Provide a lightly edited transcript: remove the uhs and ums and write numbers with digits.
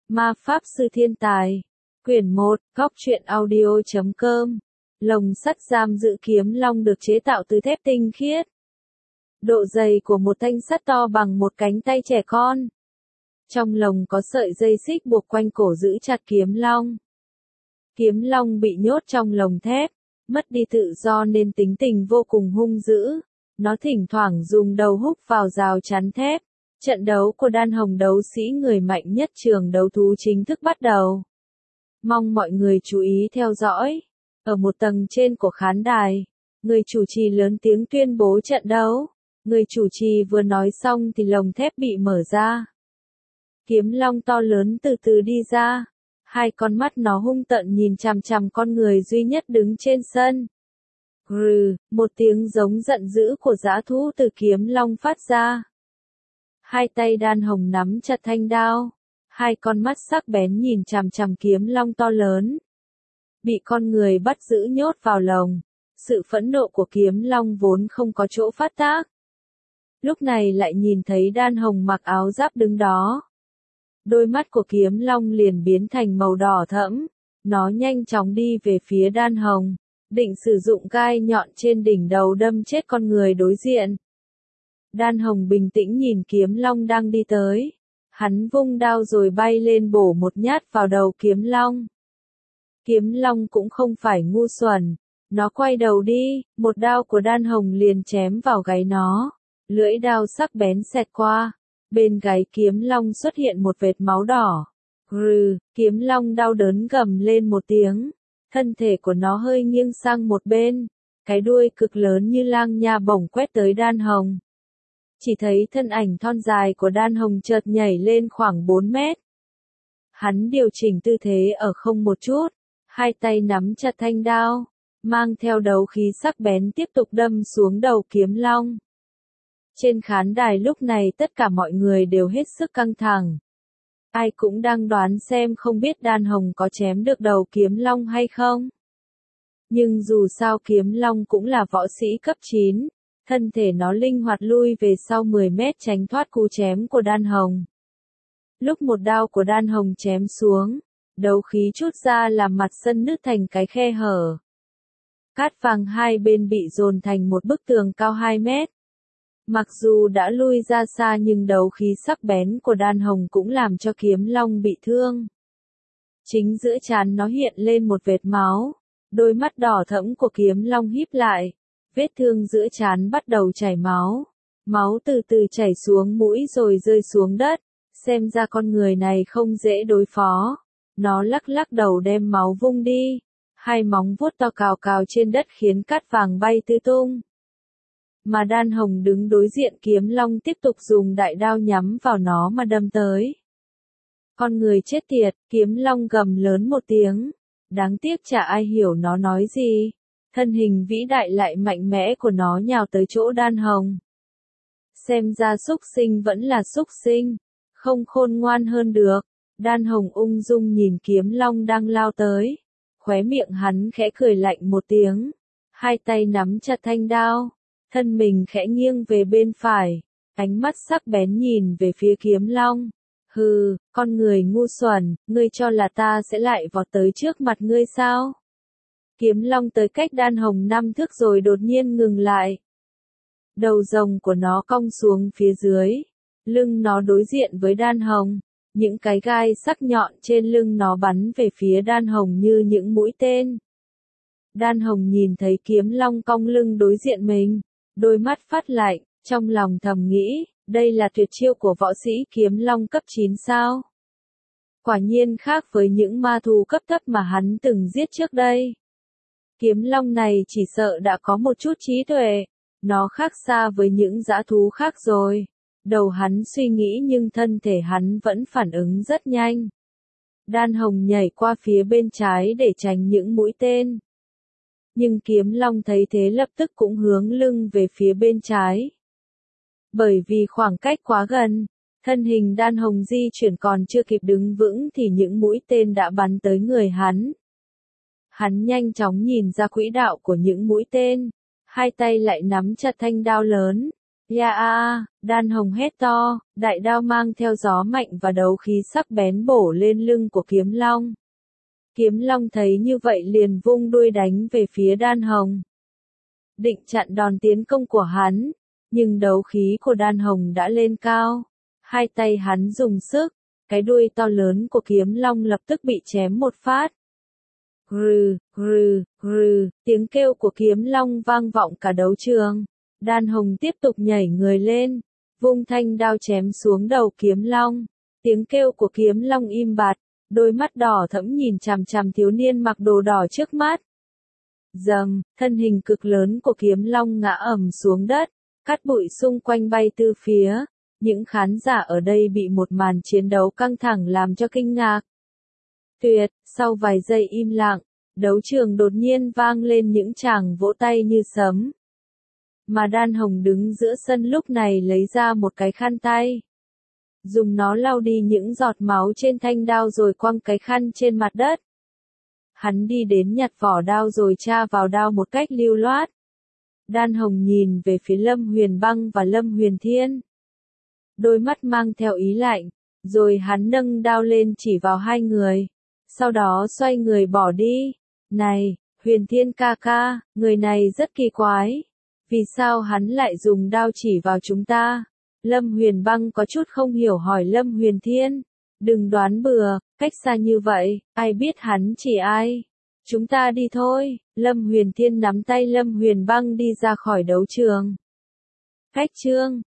Ma Pháp Sư Thiên Tài. Quyển 1, Góc truyện audio.com. Lồng sắt giam giữ kiếm long được chế tạo từ thép tinh khiết. Độ dày của một thanh sắt to bằng một cánh tay trẻ con. Trong lồng có sợi dây xích buộc quanh cổ giữ chặt kiếm long. Kiếm long bị nhốt trong lồng thép, mất đi tự do nên tính tình vô cùng hung dữ. Nó thỉnh thoảng dùng đầu húc vào rào chắn thép. Trận đấu của Đan Hồng đấu sĩ người mạnh nhất trường đấu thú chính thức bắt đầu. Mong mọi người chú ý theo dõi. Ở một tầng trên của khán đài, người chủ trì lớn tiếng tuyên bố trận đấu. Người chủ trì vừa nói xong thì lồng thép bị mở ra. Kiếm long to lớn từ từ đi ra. Hai con mắt nó hung tợn nhìn chằm chằm con người duy nhất đứng trên sân. Rừ, một tiếng giống giận dữ của dã thú từ kiếm long phát ra. Hai tay Đan Hồng nắm chặt thanh đao. Hai con mắt sắc bén nhìn chằm chằm kiếm long to lớn. Bị con người bắt giữ nhốt vào lồng. Sự phẫn nộ của kiếm long vốn không có chỗ phát tác. Lúc này lại nhìn thấy Đan Hồng mặc áo giáp đứng đó. Đôi mắt của kiếm long liền biến thành màu đỏ thẫm. Nó nhanh chóng đi về phía Đan Hồng, định sử dụng gai nhọn trên đỉnh đầu đâm chết con người đối diện. Đan Hồng bình tĩnh nhìn kiếm long đang đi tới. Hắn vung đao rồi bay lên bổ một nhát vào đầu kiếm long. Kiếm long cũng không phải ngu xuẩn. Nó quay đầu đi, một đao của Đan Hồng liền chém vào gáy nó. Lưỡi đao sắc bén xẹt qua. Bên gáy kiếm long xuất hiện một vệt máu đỏ. Rừ, kiếm long đau đớn gầm lên một tiếng. Thân thể của nó hơi nghiêng sang một bên. Cái đuôi cực lớn như lang nha bổng quét tới Đan Hồng. Chỉ thấy thân ảnh thon dài của Đan Hồng chợt nhảy lên khoảng 4 mét. Hắn điều chỉnh tư thế ở không một chút. Hai tay nắm chặt thanh đao. Mang theo đấu khí sắc bén tiếp tục đâm xuống đầu kiếm long. Trên khán đài lúc này tất cả mọi người đều hết sức căng thẳng. Ai cũng đang đoán xem không biết Đan Hồng có chém được đầu kiếm long hay không. Nhưng dù sao kiếm long cũng là võ sĩ cấp 9, thân thể nó linh hoạt lui về sau 10 mét tránh thoát cú chém của Đan Hồng. Lúc một đao của Đan Hồng chém xuống, đấu khí trút ra làm mặt sân nứt thành cái khe hở. Cát vàng hai bên bị dồn thành một bức tường cao 2 mét. Mặc dù đã lui ra xa nhưng đấu khí sắc bén của Đan Hồng cũng làm cho kiếm long bị thương. Chính giữa trán nó hiện lên một vệt máu. Đôi mắt đỏ thẫm của kiếm long híp lại. Vết thương giữa trán bắt đầu chảy máu. Máu từ từ chảy xuống mũi rồi rơi xuống đất. Xem ra con người này không dễ đối phó. Nó lắc lắc đầu đem máu vung đi. Hai móng vuốt to cào cào trên đất khiến cát vàng bay tứ tung. Mà Đan Hồng đứng đối diện kiếm long tiếp tục dùng đại đao nhắm vào nó mà đâm tới. Con người chết tiệt, kiếm long gầm lớn một tiếng. Đáng tiếc chả ai hiểu nó nói gì. Thân hình vĩ đại lại mạnh mẽ của nó nhào tới chỗ Đan Hồng. Xem ra súc sinh vẫn là súc sinh. Không khôn ngoan hơn được. Đan Hồng ung dung nhìn kiếm long đang lao tới. Khóe miệng hắn khẽ cười lạnh một tiếng. Hai tay nắm chặt thanh đao. Thân mình khẽ nghiêng về bên phải. Ánh mắt sắc bén nhìn về phía kiếm long. Hừ, con người ngu xuẩn, ngươi cho là ta sẽ lại vọt tới trước mặt ngươi sao? Kiếm long tới cách Đan Hồng 5 thước rồi đột nhiên ngừng lại. Đầu rồng của nó cong xuống phía dưới. Lưng nó đối diện với Đan Hồng. Những cái gai sắc nhọn trên lưng nó bắn về phía Đan Hồng như những mũi tên. Đan Hồng nhìn thấy kiếm long cong lưng đối diện mình. Đôi mắt phát lạnh, trong lòng thầm nghĩ, đây là tuyệt chiêu của võ sĩ kiếm long cấp 9 sao? Quả nhiên khác với những ma thú cấp thấp mà hắn từng giết trước đây. Kiếm long này chỉ sợ đã có một chút trí tuệ. Nó khác xa với những dã thú khác rồi. Đầu hắn suy nghĩ nhưng thân thể hắn vẫn phản ứng rất nhanh. Đan Hồng nhảy qua phía bên trái để tránh những mũi tên. Nhưng kiếm long thấy thế lập tức cũng hướng lưng về phía bên trái. Bởi vì khoảng cách quá gần, thân hình Đan Hồng di chuyển còn chưa kịp đứng vững thì những mũi tên đã bắn tới người hắn. Hắn nhanh chóng nhìn ra quỹ đạo của những mũi tên, hai tay lại nắm chặt thanh đao lớn, Ya a, Đan Hồng hét to, đại đao mang theo gió mạnh và đấu khí sắc bén bổ lên lưng của Kiếm Long. Kiếm Long thấy như vậy liền vung đuôi đánh về phía Đan Hồng. Định chặn đòn tiến công của hắn, nhưng đấu khí của Đan Hồng đã lên cao. Hai tay hắn dùng sức, cái đuôi to lớn của Kiếm Long lập tức bị chém một phát. Rừ, rừ, rừ, tiếng kêu của Kiếm Long vang vọng cả đấu trường. Đan Hồng tiếp tục nhảy người lên, vung thanh đao chém xuống đầu Kiếm Long. Tiếng kêu của Kiếm Long im bặt, đôi mắt đỏ thẫm nhìn chằm chằm thiếu niên mặc đồ đỏ trước mắt. Dầm, thân hình cực lớn của Kiếm Long ngã ầm xuống đất, cát bụi xung quanh bay tứ phía. Những khán giả ở đây bị một màn chiến đấu căng thẳng làm cho kinh ngạc. Tuyệt, sau vài giây im lặng, đấu trường đột nhiên vang lên những tràng vỗ tay như sấm. Mà Đan Hồng đứng giữa sân lúc này lấy ra một cái khăn tay. Dùng nó lau đi những giọt máu trên thanh đao rồi quăng cái khăn trên mặt đất. Hắn đi đến nhặt vỏ đao rồi tra vào đao một cách lưu loát. Đan Hồng nhìn về phía Lâm Huyền Băng và Lâm Huyền Thiên. Đôi mắt mang theo ý lạnh, rồi hắn nâng đao lên chỉ vào hai người. Sau đó xoay người bỏ đi. Này, Huyền Thiên ca ca, người này rất kỳ quái. Vì sao hắn lại dùng đao chỉ vào chúng ta? Lâm Huyền Băng có chút không hiểu hỏi Lâm Huyền Thiên. Đừng đoán bừa, cách xa như vậy, ai biết hắn chỉ ai. Chúng ta đi thôi. Lâm Huyền Thiên nắm tay Lâm Huyền Băng đi ra khỏi đấu trường. Khách chương